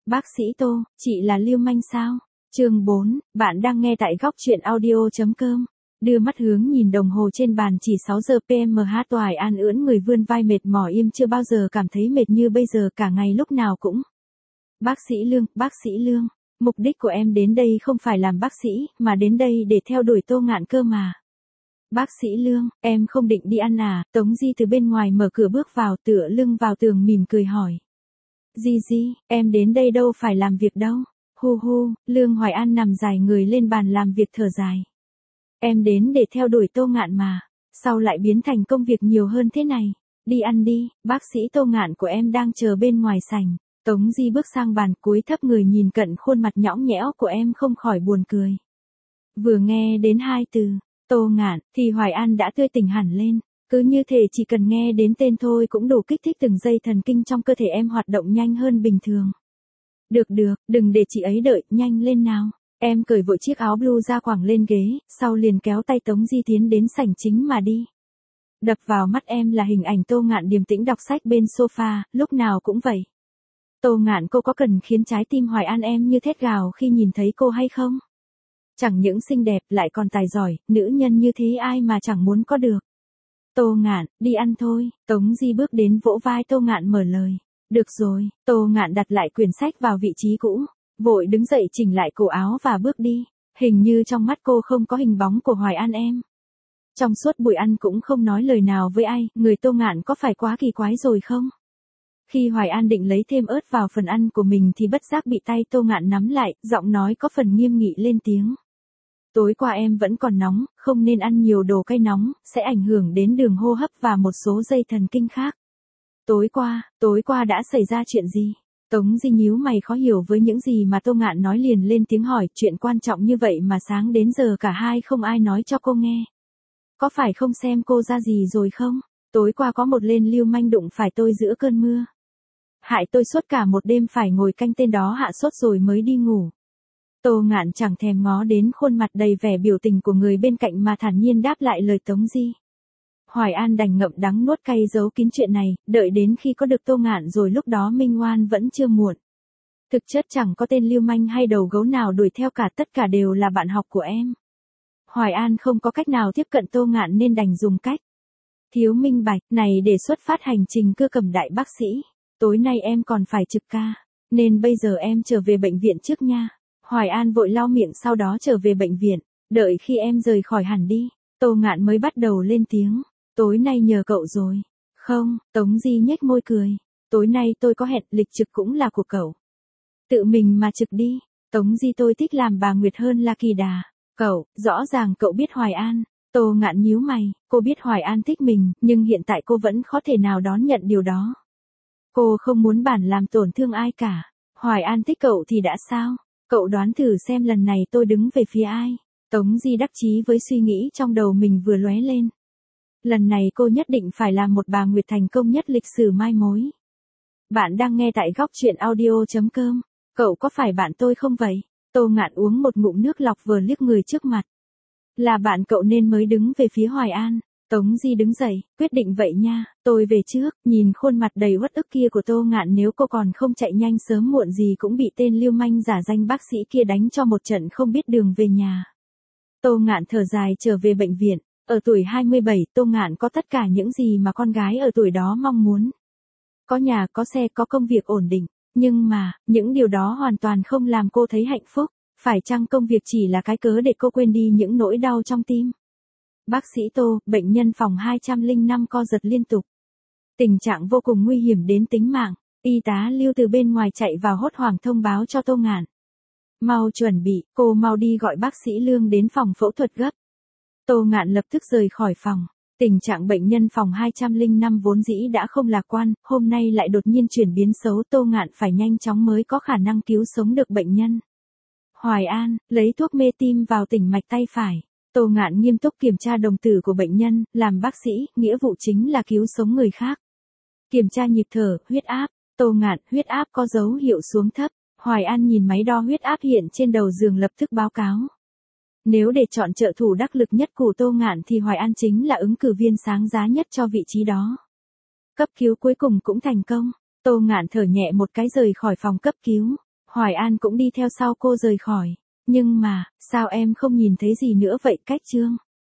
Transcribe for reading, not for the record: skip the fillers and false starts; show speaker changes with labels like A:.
A: Bác sĩ Tô, chị là lưu manh sao? Chương 4, bạn đang nghe tại góc truyện audio.com. Đưa mắt hướng nhìn đồng hồ trên bàn chỉ 6 giờ PM. Toài An ưỡn người vươn vai mệt mỏi im chưa bao giờ cảm thấy mệt như bây giờ, cả ngày lúc nào cũng. Bác sĩ Lương, mục đích của em đến đây không phải làm bác sĩ, mà đến đây để theo đuổi Tô Ngạn cơ mà. Bác sĩ Lương, em không định đi ăn à? Tống Di từ bên ngoài mở cửa bước vào, tựa lưng vào tường mỉm cười hỏi. Di, em đến đây đâu phải làm việc đâu. Hu, Lương Hoài An nằm dài người lên bàn làm việc thở dài. Em đến để theo đuổi Tô Ngạn mà, sao lại biến thành công việc nhiều hơn thế này? Đi ăn đi, bác sĩ Tô Ngạn của em đang chờ bên ngoài sảnh. Tống Di bước sang bàn, cúi thấp người nhìn cận khuôn mặt nhõng nhẽo của em không khỏi buồn cười. Vừa nghe đến hai từ Tô Ngạn thì Hoài An đã tươi tỉnh hẳn lên. Cứ như thể chỉ cần nghe đến tên thôi cũng đủ kích thích từng dây thần kinh trong cơ thể em hoạt động nhanh hơn bình thường. Được, đừng để chị ấy đợi, nhanh lên nào. Em cởi vội chiếc áo blue ra quàng lên ghế, sau liền kéo tay Tống Di tiến đến sảnh chính mà đi. Đập vào mắt em là hình ảnh Tô Ngạn điềm tĩnh đọc sách bên sofa, lúc nào cũng vậy. Tô Ngạn, cô có cần khiến trái tim Hoài An em như thét gào khi nhìn thấy cô hay không? Chẳng những xinh đẹp lại còn tài giỏi, nữ nhân như thế ai mà chẳng muốn có được. Tô Ngạn, đi ăn thôi. Tống Di bước đến vỗ vai Tô Ngạn mở lời. Được rồi. Tô Ngạn đặt lại quyển sách vào vị trí cũ, vội đứng dậy chỉnh lại cổ áo và bước đi. Hình như trong mắt cô không có hình bóng của Hoài An em. Trong suốt buổi ăn cũng không nói lời nào với ai, người Tô Ngạn có phải quá kỳ quái rồi không? Khi Hoài An định lấy thêm ớt vào phần ăn của mình thì bất giác bị tay Tô Ngạn nắm lại, giọng nói có phần nghiêm nghị lên tiếng. Tối qua em vẫn còn nóng, không nên ăn nhiều đồ cay nóng, sẽ ảnh hưởng đến đường hô hấp và một số dây thần kinh khác. Tối qua đã xảy ra chuyện gì? Tống Di nhíu mày khó hiểu với những gì mà Tô Ngạn nói, liền lên tiếng hỏi. Chuyện quan trọng như vậy mà sáng đến giờ cả hai không ai nói cho cô nghe. Có phải không xem cô ra gì rồi không? Tối qua có một tên lưu manh đụng phải tôi giữa cơn mưa. Hại tôi suốt cả một đêm phải ngồi canh tên đó hạ sốt rồi mới đi ngủ. Tô Ngạn chẳng thèm ngó đến khuôn mặt đầy vẻ biểu tình của người bên cạnh mà thản nhiên đáp lại lời Tống Di. Hoài An đành ngậm đắng nuốt cay giấu kín chuyện này, đợi đến khi có được Tô Ngạn rồi lúc đó minh oan vẫn chưa muộn. Thực chất chẳng có tên lưu manh hay đầu gấu nào đuổi theo cả, tất cả đều là bạn học của em. Hoài An không có cách nào tiếp cận Tô Ngạn nên đành dùng cách thiếu minh bạch này để xuất phát hành trình cưa cầm đại bác sĩ. Tối nay em còn phải trực ca, nên bây giờ em trở về bệnh viện trước nha. Hoài An vội lau miệng sau đó trở về bệnh viện, đợi khi em rời khỏi hẳn đi, Tô Ngạn mới bắt đầu lên tiếng. Tối nay nhờ cậu rồi. Không, Tống Di nhếch môi cười. Tối nay tôi có hẹn, lịch trực cũng là của cậu. Tự mình mà trực đi. Tống Di, tôi thích làm bà Nguyệt hơn là Kỳ Đà. Cậu, rõ ràng cậu biết Hoài An. Tô Ngạn nhíu mày, cô biết Hoài An thích mình, nhưng hiện tại cô vẫn khó thể nào đón nhận điều đó. Cô không muốn bản làm tổn thương ai cả. Hoài An thích cậu thì đã sao? Cậu đoán thử xem lần này tôi đứng về phía ai? Tống Di đắc chí với suy nghĩ trong đầu mình vừa lóe lên. Lần này cô nhất định phải là một bà Nguyệt thành công nhất lịch sử mai mối. Bạn đang nghe tại góc truyện audio.com. Cậu có phải bạn tôi không vậy? Tô Ngạn uống một ngụm nước lọc vừa liếc người trước mặt. Là bạn cậu nên mới đứng về phía Hoài An. Tống Di đứng dậy, quyết định vậy nha, tôi về trước. Nhìn khuôn mặt đầy uất ức kia của Tô Ngạn, nếu cô còn không chạy nhanh sớm muộn gì cũng bị tên lưu manh giả danh bác sĩ kia đánh cho một trận không biết đường về nhà. Tô Ngạn thở dài trở về bệnh viện. Ở tuổi 27, Tô Ngạn có tất cả những gì mà con gái ở tuổi đó mong muốn. Có nhà, có xe, có công việc ổn định. Nhưng mà, những điều đó hoàn toàn không làm cô thấy hạnh phúc. Phải chăng công việc chỉ là cái cớ để cô quên đi những nỗi đau trong tim? Bác sĩ Tô, bệnh nhân phòng 205 co giật liên tục. Tình trạng vô cùng nguy hiểm đến tính mạng. Y tá Lưu từ bên ngoài chạy vào hốt hoảng thông báo cho Tô Ngạn. Mau chuẩn bị, cô mau đi gọi bác sĩ Lương đến phòng phẫu thuật gấp. Tô Ngạn lập tức rời khỏi phòng. Tình trạng bệnh nhân phòng 205 vốn dĩ đã không lạc quan, hôm nay lại đột nhiên chuyển biến xấu. Tô Ngạn phải nhanh chóng mới có khả năng cứu sống được bệnh nhân. Hoài An, lấy thuốc mê tim vào tĩnh mạch tay phải. Tô Ngạn nghiêm túc kiểm tra đồng tử của bệnh nhân, làm bác sĩ, nghĩa vụ chính là cứu sống người khác. Kiểm tra nhịp thở, huyết áp. Tô Ngạn, huyết áp có dấu hiệu xuống thấp. Hoài An nhìn máy đo huyết áp hiện trên đầu giường lập tức báo cáo. Nếu để chọn trợ thủ đắc lực nhất của Tô Ngạn thì Hoài An chính là ứng cử viên sáng giá nhất cho vị trí đó. Cấp cứu cuối cùng cũng thành công. Tô Ngạn thở nhẹ một cái rời khỏi phòng cấp cứu. Hoài An cũng đi theo sau cô rời khỏi. Nhưng mà, sao em không nhìn thấy gì nữa vậy Cách Trương?